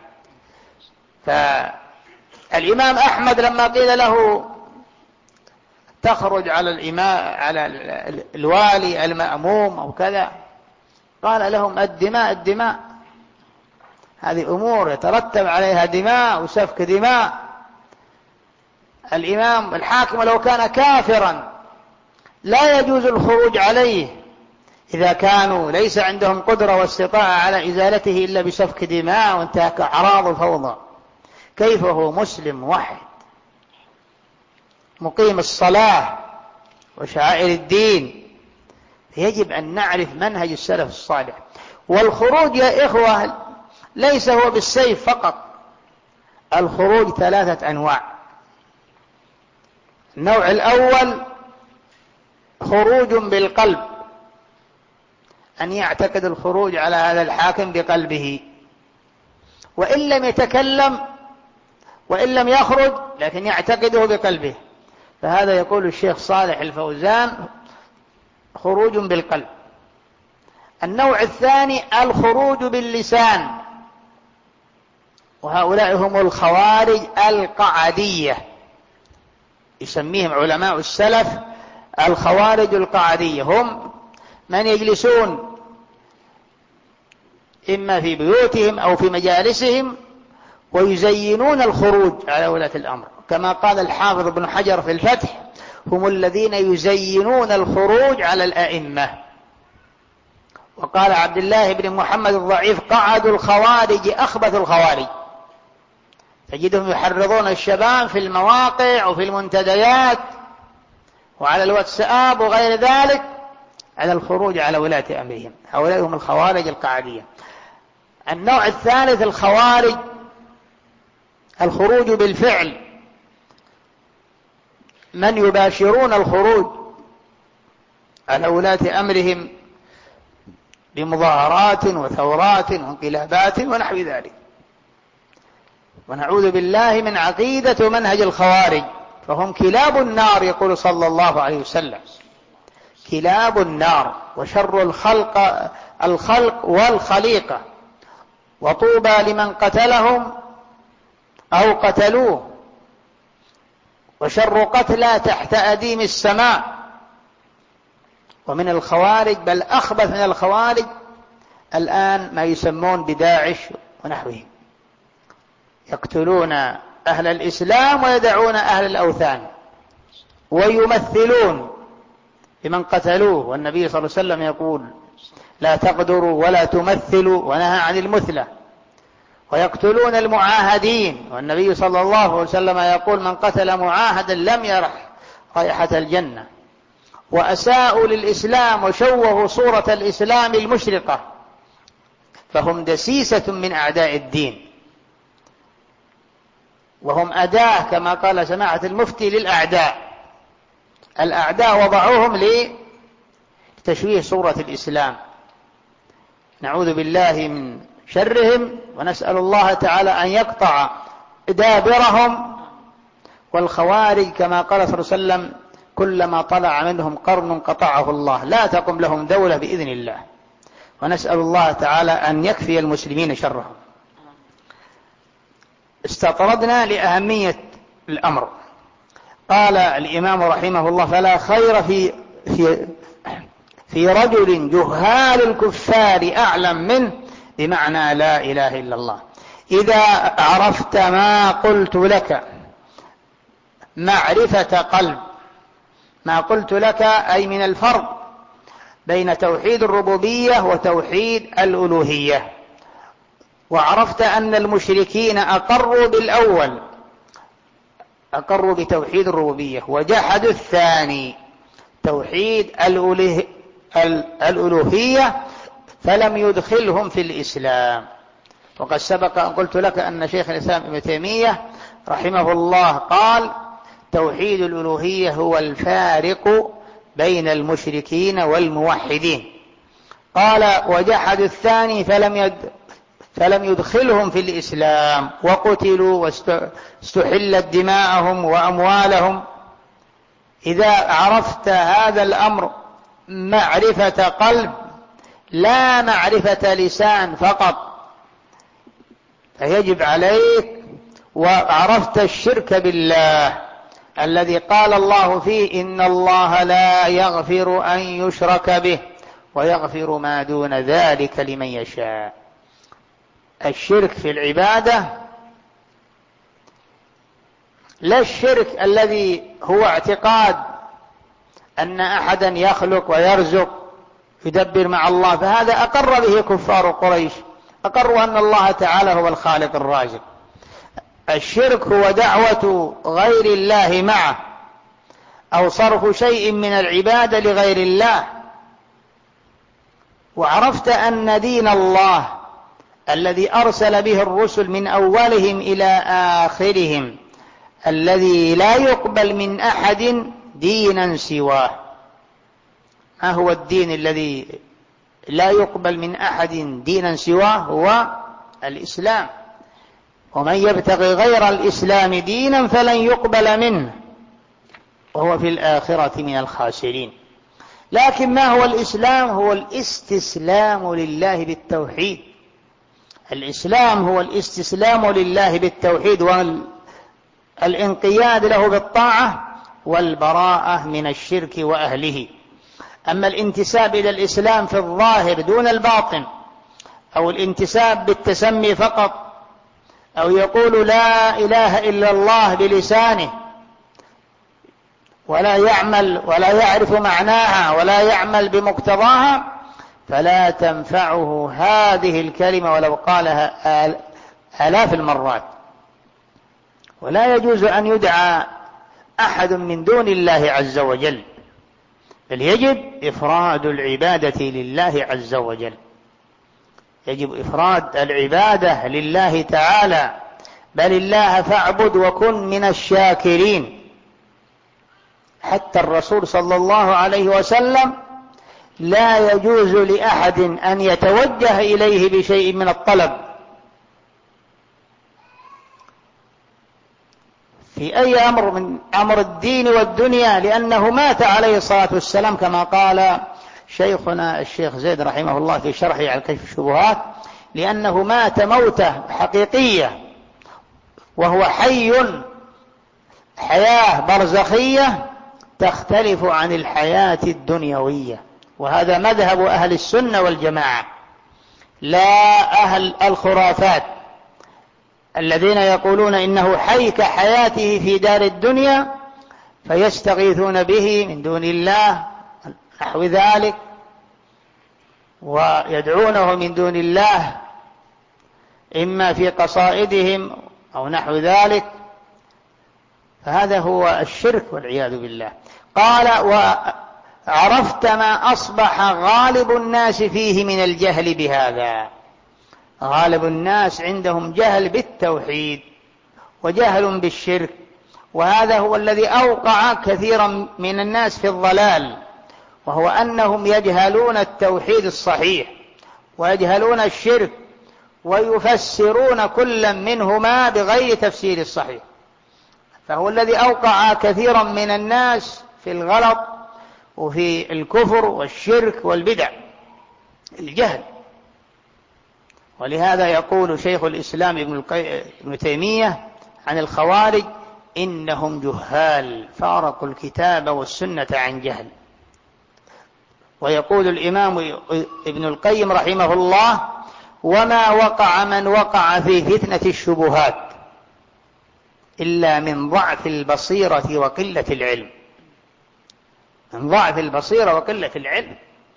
فالإمام أحمد لما قيل له تخرج على الإمام على الوالي المأموم أو كذا، قال لهم الدماء الدماء، هذه أمور يترتب عليها دماء وسفك دماء. الإمام الحاكم لو كان كافرا لا يجوز الخروج عليه إذا كانوا ليس عندهم قدرة واستطاعة على إزالته إلا بسفك دماء وانتهاك أعراض الفوضى. كيف هو مسلم واحد مقيم الصلاة وشعائر الدين؟ يجب أن نعرف منهج السلف الصالح. والخروج يا إخوة ليس هو بالسيف فقط، الخروج ثلاثة أنواع. النوع الأول خروج بالقلب، أن يعتقد الخروج على هذا الحاكم بقلبه وإن لم يتكلم وإن لم يخرج لكن يعتقده بقلبه، فهذا يقول الشيخ صالح الفوزان خروج بالقلب. النوع الثاني الخروج باللسان، وهؤلاء هم الخوارج القعدية، يسميهم علماء السلف الخوارج القعدية. هم من يجلسون إما في بيوتهم أو في مجالسهم ويزينون الخروج على ولاة الأمر، كما قال الحافظ ابن حجر في الفتح هم الذين يزينون الخروج على الأئمة. وقال عبد الله بن محمد الضعيف قعدوا الخوارج أخبث الخوارج، تجدهم يحرضون الشباب في المواقع وفي المنتديات وعلى الواتساب وغير ذلك على الخروج على ولاة أمرهم. هؤلاء هم الخوارج القعدية. النوع الثالث الخوارج الخروج بالفعل، من يباشرون الخروج على ولاة أمرهم بمظاهرات وثورات وانقلابات ونحو ذلك. ونعوذ بالله من عقيدة منهج الخوارج، فهم كلاب النار، يقول صلى الله عليه وسلم كلاب النار، وشر الخلق الخلق والخليقة، وطوبى لمن قتلهم أو قتلوه، وشر قتلى تحت أديم السماء. ومن الخوارج، بل أخبث من الخوارج الآن ما يسمون بداعش ونحوهم، يقتلون أهل الإسلام ويدعون أهل الأوثان، ويمثلون لمن قتلوه، والنبي صلى الله عليه وسلم يقول لا تغدروا ولا تمثلوا، ونهى عن المثلة. ويقتلون المعاهدين، والنبي صلى الله عليه وسلم يقول من قتل معاهدا لم يرح رائحة الجنة. وأساءوا للإسلام وشوهوا صورة الإسلام المشرقة، فهم دسيسة من أعداء الدين، وهم أداة كما قال سماحة المفتي للأعداء. الأعداء وضعوهم لتشويه صورة الإسلام، نعوذ بالله من شرهم، ونسأل الله تعالى أن يقطع دابرهم. والخوارج كما قال صلى الله عليه وسلم كلما طلع منهم قرن قطعه الله، لا تقم لهم دولة بإذن الله، ونسأل الله تعالى أن يكفي المسلمين شرهم. استطردنا لأهمية الأمر. قال الإمام رحمه الله فلا خير في في في رجل جهال الكفار أعلم منه، بمعنى لا إله إلا الله. إذا عرفت ما قلت لك معرفة قلب، ما قلت لك أي من الفرق بين توحيد الربوبية وتوحيد الألوهية، وعرفت أن المشركين أقروا بالأول، أقروا بتوحيد الربوبية، وجحدوا الثاني توحيد الألوهية، فلم يدخلهم في الإسلام. وقد سبق أن قلت لك أن شيخ الإسلام ابن تيمية رحمه الله قال توحيد الألوهية هو الفارق بين المشركين والموحدين. قال وجحدوا الثاني فلم يد فلم يدخلهم في الإسلام، وقتلوا واستحلت دماءهم وأموالهم. إذا عرفت هذا الأمر معرفة قلب لا معرفة لسان فقط، فيجب عليك، وعرفت الشرك بالله الذي قال الله فيه إن الله لا يغفر أن يشرك به ويغفر ما دون ذلك لمن يشاء. الشرك في العبادة لا الشرك الذي هو اعتقاد أن أحدا يخلق ويرزق يدبر مع الله، فهذا أقر به كفار قريش، أقروا أن الله تعالى هو الخالق الرازق. الشرك هو دعوة غير الله معه، أو صرف شيء من العبادة لغير الله. وعرفت أن دين الله الذي أرسل به الرسل من أولهم إلى آخرهم الذي لا يقبل من أحد دينا سواه. ما هو الدين الذي لا يقبل من أحد دينا سواه؟ هو الإسلام، ومن يبتغي غير الإسلام دينا فلن يقبل منه وهو في الآخرة من الخاسرين. لكن ما هو الإسلام؟ هو الاستسلام لله بالتوحيد. الإسلام هو الاستسلام لله بالتوحيد والانقياد له بالطاعة والبراءة من الشرك وأهله. أما الانتساب إلى الإسلام في الظاهر دون الباطن، أو الانتساب بالتسمي فقط، أو يقول لا إله إلا الله بلسانه ولا يعمل ولا يعرف معناها ولا يعمل بمقتضاها، فلا تنفعه هذه الكلمة ولو قالها آلاف المرات. ولا يجوز أن يدعى أحد من دون الله عز وجل، بل يجب إفراد العبادة لله عز وجل، يجب إفراد العبادة لله تعالى. بل الله فاعبد وكن من الشاكرين. حتى الرسول صلى الله عليه وسلم لا يجوز لأحد أن يتوجه إليه بشيء من الطلب. في أي أمر من أمر الدين والدنيا، لأنه مات عليه الصلاة والسلام كما قال شيخنا الشيخ زيد رحمه الله في شرحه على كشف الشبهات، لأنه مات موتة حقيقية وهو حي حياة برزخية تختلف عن الحياة الدنيوية. وهذا مذهب أهل السنة والجماعة، لا أهل الخرافات الذين يقولون إنه حي كحياته في دار الدنيا فيستغيثون به من دون الله نحو ذلك، ويدعونه من دون الله إما في قصائدهم أو نحو ذلك، فهذا هو الشرك والعياذ بالله. قال: وعرفت ما أصبح غالب الناس فيه من الجهل بهذا. غالب الناس عندهم جهل بالتوحيد وجهل بالشرك، وهذا هو الذي أوقع كثيرا من الناس في الضلال، وهو أنهم يجهلون التوحيد الصحيح ويجهلون الشرك ويفسرون كلا منهما بغير تفسير الصحيح، فهو الذي أوقع كثيرا من الناس في الغلط وفي الكفر والشرك والبدع، الجهل. ولهذا يقول شيخ الإسلام ابن تيمية عن الخوارج: إنهم جهال فارقوا الكتاب والسنة عن جهل. ويقول الإمام ابن القيم رحمه الله: وما وقع من وقع في فتنة الشبهات إلا من ضعف البصيرة وقلة العلم. من ضعف البصيرة وقلة العلم.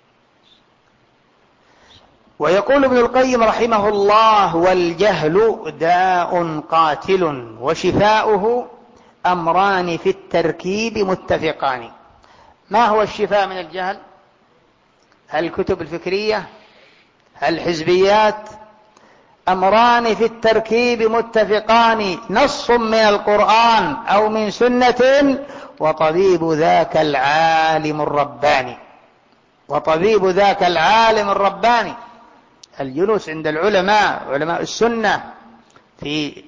ويقول ابن القيم رحمه الله: والجهل داء قاتل وشفاؤه أمران في التركيب متفقان. ما هو الشفاء من الجهل؟ هل الكتب الفكرية؟ هل الحزبيات؟ أمران في التركيب متفقان، نص من القرآن أو من سنة، وطبيب ذاك العالم الرباني. وطبيب ذاك العالم الرباني، الجلوس عند العلماء علماء السنة في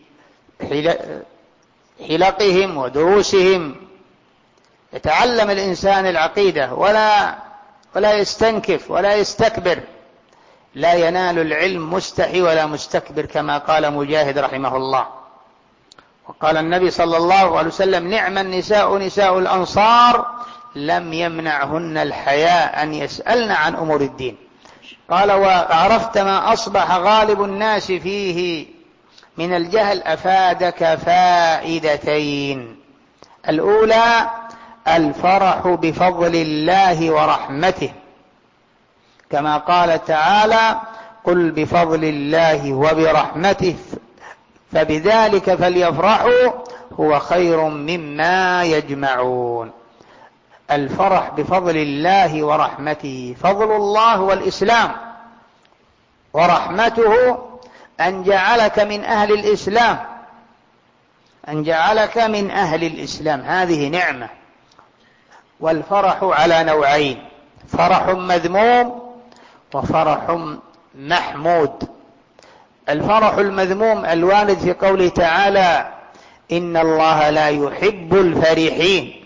حلقهم ودروسهم، يتعلم الإنسان العقيدة ولا ولا يستنكف ولا يستكبر. لا ينال العلم مستحي ولا مستكبر، كما قال مجاهد رحمه الله. وقال النبي صلى الله عليه وسلم: نعم النساء نساء الأنصار لم يمنعهن الحياء أن يسألن عن أمور الدين. قال: وعرفت ما أصبح غالب الناس فيه من الجهل أفادك فائدتين. الأولى: الفرح بفضل الله ورحمته، كما قال تعالى: قل بفضل الله وبرحمته فبذلك فليفرحوا هو خير مما يجمعون. الفرح بفضل الله ورحمته، فضل الله والإسلام، ورحمته أن جعلك من أهل الإسلام، أن جعلك من أهل الإسلام، هذه نعمة. والفرح على نوعين: فرح مذموم وفرح محمود. الفرح المذموم الوارد في قوله تعالى: إن الله لا يحب الفرحين.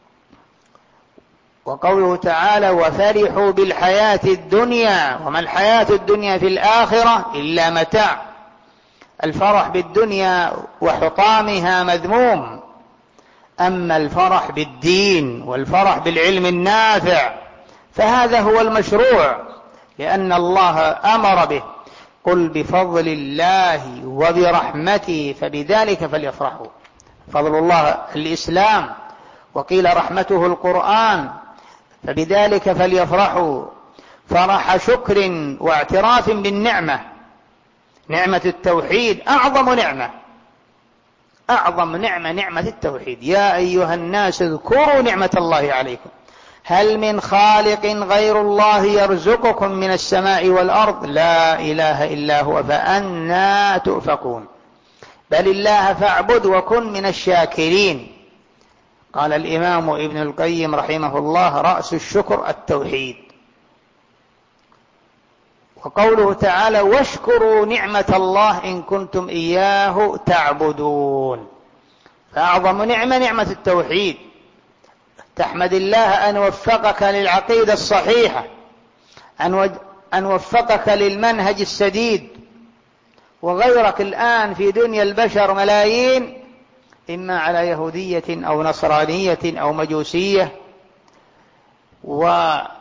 وقوله تعالى: وفرحوا بالحياة الدنيا وما الحياة الدنيا في الآخرة إلا متاع. الفرح بالدنيا وحطامها مذموم، أما الفرح بالدين والفرح بالعلم النافع فهذا هو المشروع، لأن الله أمر به: قل بفضل الله وبرحمته فبذلك فليفرحوا. فضل الله الإسلام، وقيل رحمته القرآن، فبذلك فليفرحوا. فرح شكر واعتراف بالنعمة. نعمة التوحيد أعظم نعمة، أعظم نعمة نعمة التوحيد. يا أيها الناس اذكروا نعمة الله عليكم هل من خالق غير الله يرزقكم من السماء والأرض لا إله إلا هو فأنى تؤفكون بل الله فاعبد وكن من الشاكرين. قال الإمام ابن القيم رحمه الله: رأس الشكر التوحيد. وقوله تعالى: واشكروا نعمة الله إن كنتم إياه تعبدون. فأعظم نعمة نعمة التوحيد. تحمد الله أن وفقك للعقيدة الصحيحة، أن وفقك للمنهج السديد. وغيرك الآن في دنيا البشر ملايين، إما على يهودية أو نصرانية أو مجوسية وغيرهم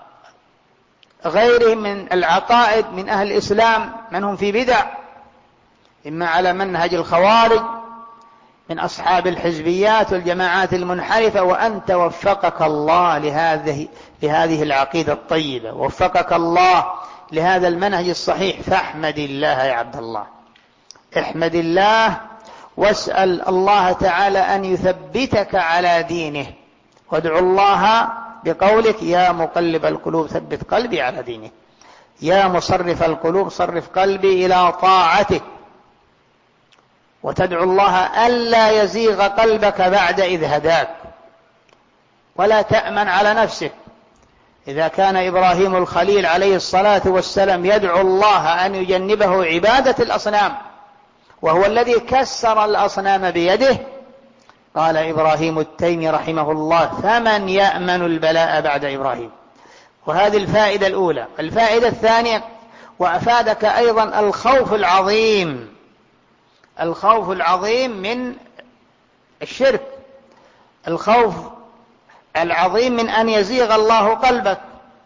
من العقائد من أهل الإسلام، من هم في بدع، إما على منهج الخوارج من أصحاب الحزبيات والجماعات المنحرفة. وأنت وفقك الله لهذه لهذه العقيدة الطيبة، وفقك الله لهذا المنهج الصحيح، فاحمد الله يا عبد الله، احمد الله واسأل الله تعالى أن يثبتك على دينه، وادعو الله بقولك يا مقلب القلوب ثبت قلبي على دينه، يا مصرف القلوب صرف قلبي إلى طاعتك. وتدعو الله ألا يزيغ قلبك بعد إذ هداك، ولا تأمن على نفسك. إذا كان إبراهيم الخليل عليه الصلاة والسلام يدعو الله أن يجنبه عبادة الأصنام، وهو الذي كسر الأصنام بيده، قال إبراهيم التيمي رحمه الله فمن يأمن البلاء بعد إبراهيم. وهذه الفائدة الأولى. الفائدة الثانية، وأفادك أيضا الخوف العظيم، الخوف العظيم من الشرك، الخوف العظيم من أن يزيغ الله قلبك،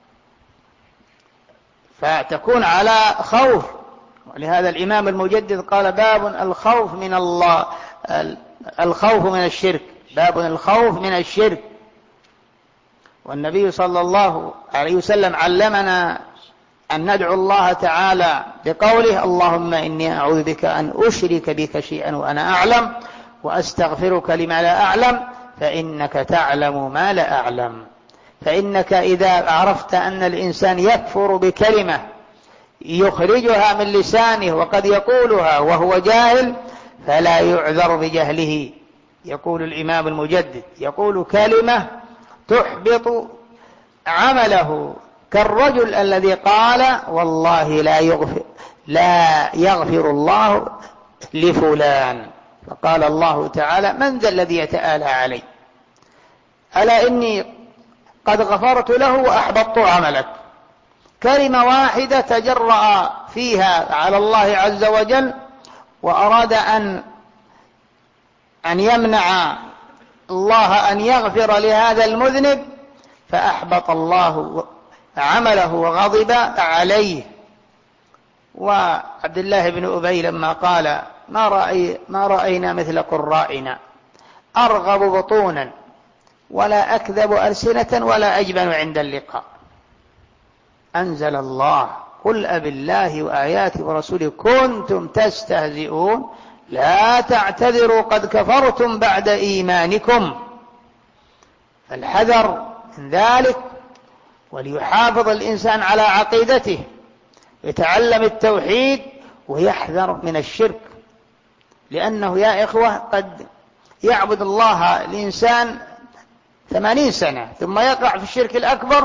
فتكون على خوف. ولهذا الإمام المجدد قال باب الخوف من الله، الخوف من الشرك، باب الخوف من الشرك. والنبي صلى الله عليه وسلم علمنا أن ندعو الله تعالى بقوله اللهم إني أعوذ بك أن أشرك بك شيئا وأنا أعلم، وأستغفرك لما لا أعلم، فإنك تعلم ما لا أعلم. فإنك إذا عرفت أن الإنسان يكفر بكلمة يخرجها من لسانه وقد يقولها وهو جاهل، فلا يعذر بجهله. يقول الإمام المجدد، يقول كلمة تحبط عمله، كالرجل الذي قال والله لا يغفر, لا يغفر الله لفلان، فقال الله تعالى من ذا الذي يتآلى علي، ألا إني قد غفرت له وأحبطت عملك. كلمة واحدة تجرأ فيها على الله عز وجل وأراد أن أن يمنع الله أن يغفر لهذا المذنب، فأحبط الله عمله وغضب عليه. وعبد الله بن أبي لما قال ما, رأي ما رأينا مثل قرائنا، أرغب بطونا ولا أكذب ألسنة ولا أجبن عند اللقاء، أنزل الله قل أب الله وآياته ورسوله كنتم تستهزئون لا تعتذروا قد كفرتم بعد إيمانكم. فالحذر من ذلك، وليحافظ الإنسان على عقيدته، يتعلم التوحيد ويحذر من الشرك، لأنه يا إخوة قد يعبد الله الإنسان ثمانين سنة ثم يقع في الشرك الأكبر،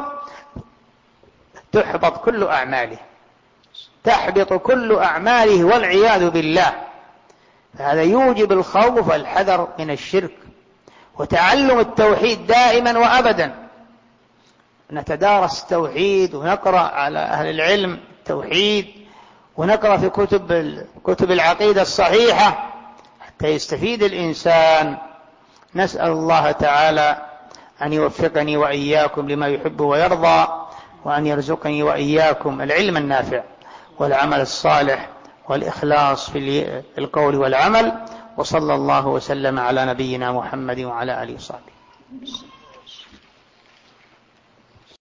تحبط كل أعماله، تحبط كل أعماله والعياذ بالله. فهذا يوجب الخوف والحذر من الشرك، وتعلم التوحيد دائما وأبدا. نتدارس التوحيد ونقرأ على أهل العلم التوحيد، ونقرأ في كتب كتب العقيدة الصحيحة حتى يستفيد الإنسان. نسأل الله تعالى أن يوفقني وإياكم لما يحب ويرضى، وأن يرزقني وإياكم العلم النافع والعمل الصالح والإخلاص في القول والعمل. وصلى الله وسلم على نبينا محمد وعلى آله وصحبه.